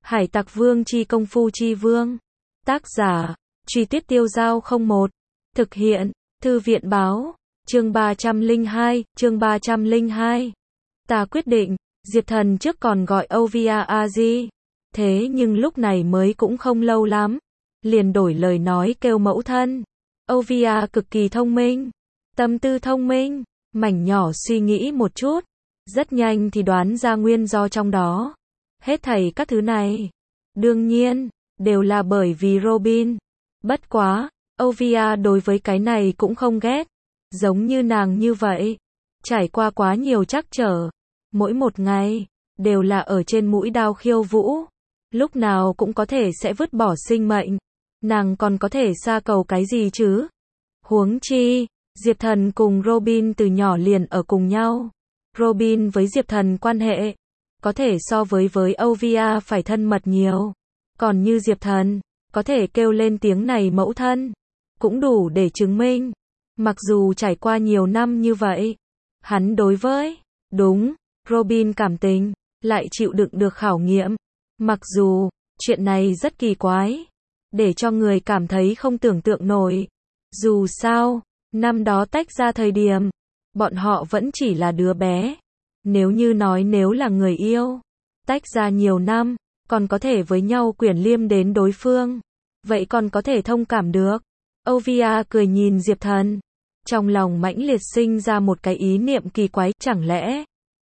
Hải Tặc Vương chi công phu chi vương. Tác giả, Truy Tuyết Tiêu Dao 01. Thực hiện, Thư viện báo. Chương 302. Ta quyết định, Diệp Thần trước còn gọi Ovia Aji. Thế nhưng lúc này mới cũng không lâu lắm. Liền đổi lời nói kêu mẫu thân. Ovia cực kỳ thông minh. Tâm tư thông minh. Mảnh nhỏ suy nghĩ một chút. Rất nhanh thì đoán ra nguyên do trong đó. Hết thảy các thứ này. Đương nhiên, đều là bởi vì Robin. Bất quá, Ovia đối với cái này cũng không ghét. Giống như nàng như vậy. Trải qua quá nhiều trắc trở. Mỗi một ngày, đều là ở trên mũi đao khiêu vũ. Lúc nào cũng có thể sẽ vứt bỏ sinh mệnh. Nàng còn có thể xa cầu cái gì chứ? Huống chi, Diệp Thần cùng Robin từ nhỏ liền ở cùng nhau. Robin với Diệp Thần quan hệ, có thể so với Ovia phải thân mật nhiều. Còn như Diệp Thần, có thể kêu lên tiếng này mẫu thân, cũng đủ để chứng minh. Mặc dù trải qua nhiều năm như vậy, hắn đối với, đúng, Robin cảm tình, lại chịu đựng được khảo nghiệm. Mặc dù, chuyện này rất kỳ quái, để cho người cảm thấy không tưởng tượng nổi. Dù sao, năm đó tách ra thời điểm, bọn họ vẫn chỉ là đứa bé. Nếu như nói nếu là người yêu, tách ra nhiều năm, còn có thể với nhau quyển liêm đến đối phương. Vậy còn có thể thông cảm được. Ovia cười nhìn Diệp Thần. Trong lòng mãnh liệt sinh ra một cái ý niệm kỳ quái, chẳng lẽ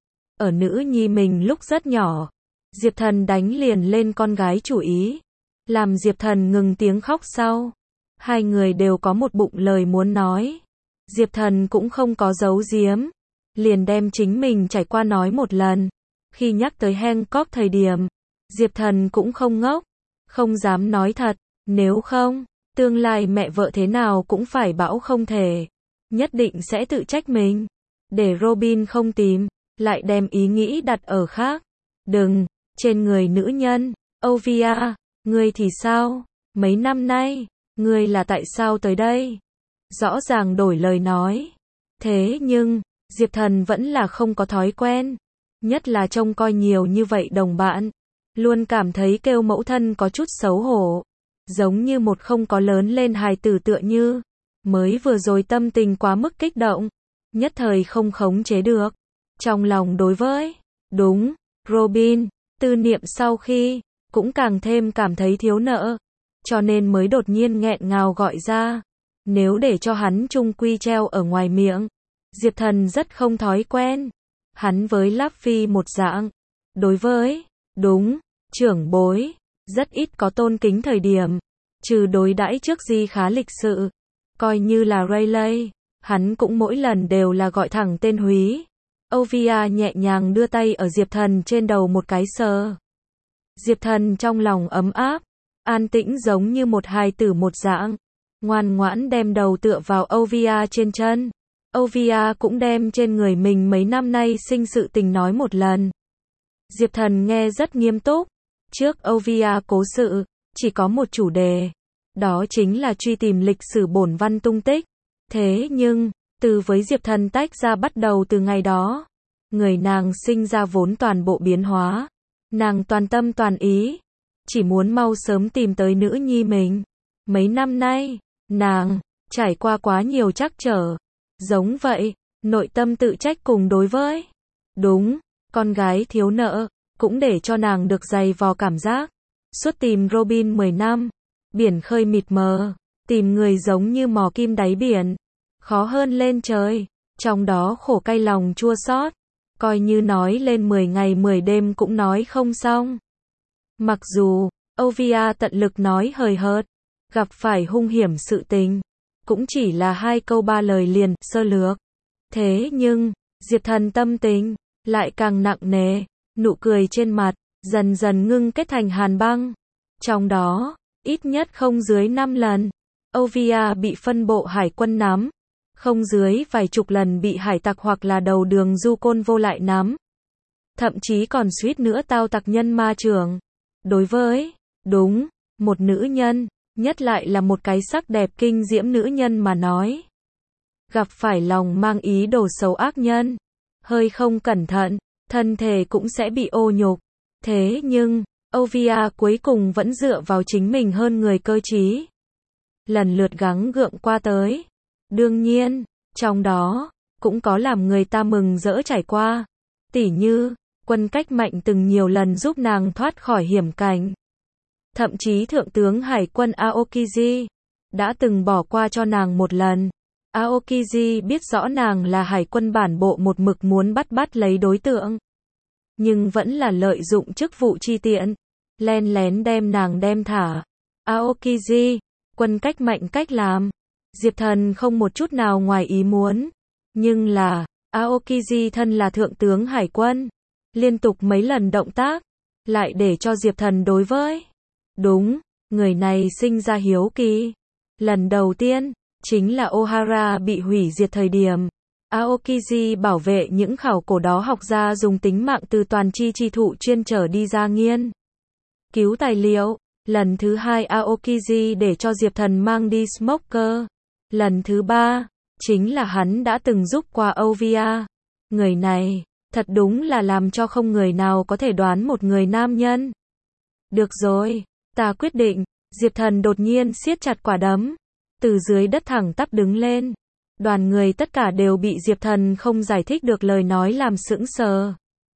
ở nữ nhi mình lúc rất nhỏ, Diệp Thần đánh liền lên con gái chủ ý, làm Diệp Thần ngừng tiếng khóc sau. Hai người đều có một bụng lời muốn nói. Diệp Thần cũng không có giấu giếm, liền đem chính mình trải qua nói một lần. Khi nhắc tới Hancock thời điểm, Diệp Thần cũng không ngốc, không dám nói thật, nếu không, tương lai mẹ vợ thế nào cũng phải bảo không thể, nhất định sẽ tự trách mình. Để Robin không tìm, lại đem ý nghĩ đặt ở khác. Đừng, trên người nữ nhân. Ovia, ngươi thì sao? Mấy năm nay, ngươi là tại sao tới đây? Rõ ràng đổi lời nói. Thế nhưng, Diệp Thần vẫn là không có thói quen. Nhất là trông coi nhiều như vậy đồng bạn. Luôn cảm thấy kêu mẫu thân có chút xấu hổ. Giống như một không có lớn lên hài tử tựa như. Mới vừa rồi tâm tình quá mức kích động. Nhất thời không khống chế được. Trong lòng đối với, đúng, Robin, tư niệm sau khi, cũng càng thêm cảm thấy thiếu nợ. Cho nên mới đột nhiên nghẹn ngào gọi ra. Nếu để cho hắn chung quy treo ở ngoài miệng, Diệp Thần rất không thói quen. Hắn với Luffy một dạng. Đối với, đúng, trưởng bối, rất ít có tôn kính thời điểm. Trừ đối đãi trước Di khá lịch sự. Coi như là Rayleigh, hắn cũng mỗi lần đều là gọi thẳng tên húy. Ovia nhẹ nhàng đưa tay ở Diệp Thần trên đầu một cái sờ. Diệp Thần trong lòng ấm áp, an tĩnh giống như một hài tử một dạng. Ngoan ngoãn đem đầu tựa vào Ovia trên chân. Ovia cũng đem trên người mình mấy năm nay sinh sự tình nói một lần. Diệp Thần nghe rất nghiêm túc. Trước Ovia cố sự, chỉ có một chủ đề. Đó chính là truy tìm lịch sử bổn văn tung tích. Thế nhưng, từ với Diệp Thần tách ra bắt đầu từ ngày đó, người nàng sinh ra vốn toàn bộ biến hóa. Nàng toàn tâm toàn ý, chỉ muốn mau sớm tìm tới nữ nhi mình. Mấy năm nay, nàng trải qua quá nhiều trắc trở. Giống vậy, nội tâm tự trách cùng đối với, đúng, con gái thiếu nợ, cũng để cho nàng được dày vò cảm giác. Suốt tìm Robin 10 năm, biển khơi mịt mờ, tìm người giống như mò kim đáy biển, khó hơn lên trời, trong đó khổ cay lòng chua xót, coi như nói lên 10 ngày 10 đêm cũng nói không xong. Mặc dù, Ovia tận lực nói hời hợt, gặp phải hung hiểm sự tình, cũng chỉ là 2 câu 3 lời liền, sơ lược. Thế nhưng, Diệp Thần tâm tình, lại càng nặng nề, nụ cười trên mặt, dần dần ngưng kết thành hàn băng. Trong đó, ít nhất không dưới 5 lần, Ovia bị phân bộ hải quân nắm, không dưới vài chục lần bị hải tặc hoặc là đầu đường du côn vô lại nắm. Thậm chí còn suýt nữa tao tặc nhân ma trưởng. Đối với, đúng, một nữ nhân, nhất lại là một cái sắc đẹp kinh diễm nữ nhân mà nói. Gặp phải lòng mang ý đồ xấu ác nhân, hơi không cẩn thận, thân thể cũng sẽ bị ô nhục. Thế nhưng, Ovia cuối cùng vẫn dựa vào chính mình hơn người cơ trí. Lần lượt gắng gượng qua tới. Đương nhiên, trong đó, cũng có làm người ta mừng rỡ trải qua. Tỉ như, quân cách mạnh từng nhiều lần giúp nàng thoát khỏi hiểm cảnh. Thậm chí Thượng tướng Hải quân Aokiji đã từng bỏ qua cho nàng một lần. Aokiji biết rõ nàng là hải quân bản bộ một mực muốn bắt lấy đối tượng. Nhưng vẫn là lợi dụng chức vụ chi tiện, len lén đem nàng đem thả. Aokiji, quân cách mạnh cách làm. Diệp Thần không một chút nào ngoài ý muốn. Nhưng là, Aokiji thân là thượng tướng hải quân. Liên tục mấy lần động tác, lại để cho Diệp Thần đối với. Đúng, người này sinh ra hiếu kỳ. Lần đầu tiên, chính là Ohara bị hủy diệt thời điểm. Aokiji bảo vệ những khảo cổ đó học gia dùng tính mạng từ toàn chi thụ chuyên trở đi ra nghiên cứu tài liệu. Lần thứ hai Aokiji để cho Diệp Thần mang đi Smoker. Lần thứ ba, chính là hắn đã từng giúp qua Ovia. Người này, thật đúng là làm cho không người nào có thể đoán một người nam nhân. Được rồi, ta quyết định. Diệp Thần đột nhiên siết chặt quả đấm. Từ dưới đất thẳng tắp đứng lên. Đoàn người tất cả đều bị Diệp Thần không giải thích được lời nói làm sững sờ.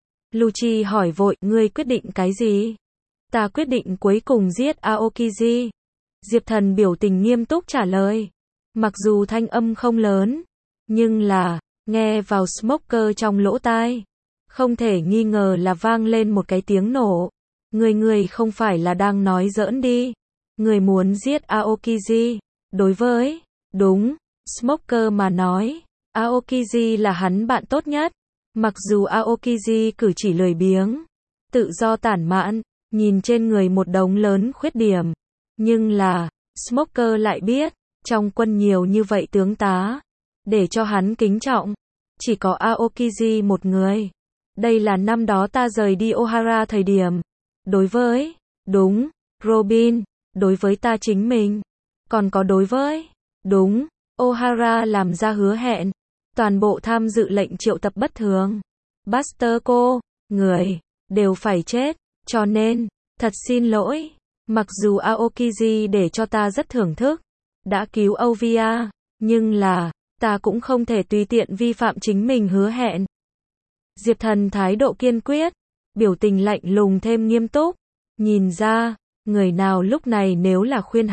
Lucci hỏi vội, ngươi quyết định cái gì? Ta quyết định cuối cùng giết Aokiji. Diệp Thần biểu tình nghiêm túc trả lời. Mặc dù thanh âm không lớn, nhưng là, nghe vào Smoker trong lỗ tai. Không thể nghi ngờ là vang lên một cái tiếng nổ. Người không phải là đang nói giỡn đi. Người muốn giết Aokiji. Đối với, đúng, Smoker mà nói, Aokiji là hắn bạn tốt nhất. Mặc dù Aokiji cử chỉ lười biếng, tự do tản mạn, nhìn trên người một đống lớn khuyết điểm. Nhưng là, Smoker lại biết, trong quân nhiều như vậy tướng tá, để cho hắn kính trọng, chỉ có Aokiji một người. Đây là năm đó ta rời đi Ohara thời điểm. Đối với, đúng, Robin, đối với ta chính mình. Còn có đối với, đúng, Ohara làm ra hứa hẹn. Toàn bộ tham dự lệnh triệu tập bất thường. Buster cô, người, đều phải chết. Cho nên, thật xin lỗi. Mặc dù Aokiji để cho ta rất thưởng thức. Đã cứu Ovia. Nhưng là, ta cũng không thể tùy tiện vi phạm chính mình hứa hẹn. Diệp Thần thái độ kiên quyết. Biểu tình lạnh lùng thêm nghiêm túc. Nhìn ra, người nào lúc này nếu là khuyên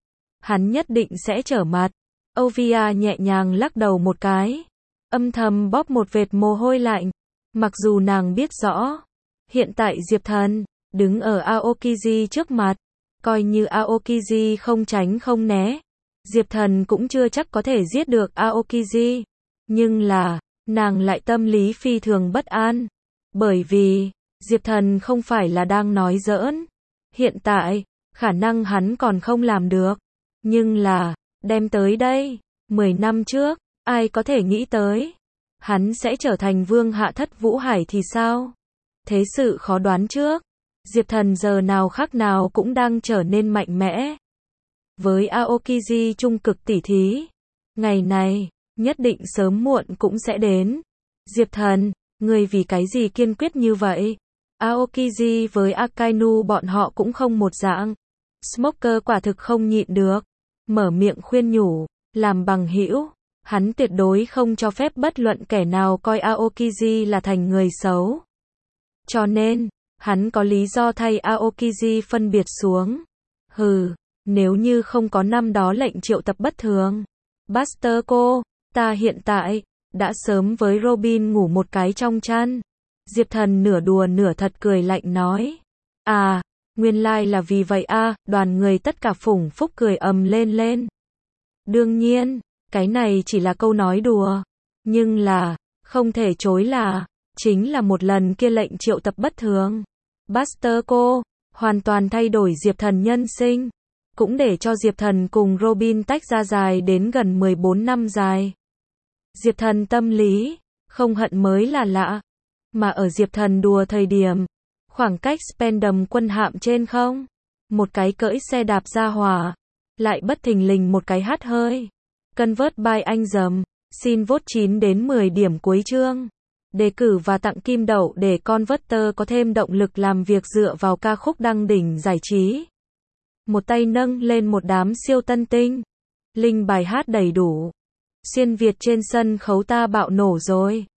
hắn nhất định sẽ trở mặt. Ovia nhẹ nhàng lắc đầu một cái. Âm thầm bóp một vệt mồ hôi lạnh. Mặc dù nàng biết rõ. Hiện tại Diệp Thần, đứng ở Aokiji trước mặt. Coi như Aokiji không tránh không né. Diệp Thần cũng chưa chắc có thể giết được Aokiji. Nhưng là, nàng lại tâm lý phi thường bất an. Bởi vì, Diệp Thần không phải là đang nói giỡn. Hiện tại, khả năng hắn còn không làm được. Nhưng là, đem tới đây, 10 năm trước, ai có thể nghĩ tới. Hắn sẽ trở thành vương hạ thất Vũ Hải thì sao? Thế sự khó đoán trước. Diệp Thần giờ nào khác nào cũng đang trở nên mạnh mẽ. Với Aokiji trung cực tỉ thí. Ngày này, nhất định sớm muộn cũng sẽ đến. Diệp Thần, ngươi vì cái gì kiên quyết như vậy? Aokiji với Akainu bọn họ cũng không một dạng. Smoker quả thực không nhịn được. Mở miệng khuyên nhủ, làm bằng hữu. Hắn tuyệt đối không cho phép bất luận kẻ nào coi Aokiji là thành người xấu. Cho nên, hắn có lý do thay Aokiji phân biệt xuống. Hừ, nếu như không có năm đó lệnh triệu tập bất thường. Buster cô, ta hiện tại, đã sớm với Robin ngủ một cái trong chăn. Diệp Thần nửa đùa nửa thật cười lạnh nói. À, nguyên lai là vì vậy à, đoàn người tất cả phủng phúc cười ầm lên. Đương nhiên, cái này chỉ là câu nói đùa. Nhưng là, không thể chối là, chính là một lần kia lệnh triệu tập bất thường. Buster cô, hoàn toàn thay đổi Diệp Thần nhân sinh. Cũng để cho Diệp Thần cùng Robin tách ra dài đến gần 14 năm dài. Diệp Thần tâm lý, không hận mới là lạ. Mà ở Diệp Thần đùa thời điểm, khoảng cách Spandam quân hạm trên không. Một cái cưỡi xe đạp ra hỏa. Lại bất thình lình một cái hắt hơi. Convert by anh dầm. Xin vote 9 đến 10 điểm cuối chương. đề cử và tặng kim đậu để Converter có thêm động lực làm việc dựa vào ca khúc đăng đỉnh giải trí. Một tay nâng lên một đám siêu tân tinh. Link bài hát đầy đủ. Xuyên Việt trên sân khấu ta bạo nổ rồi.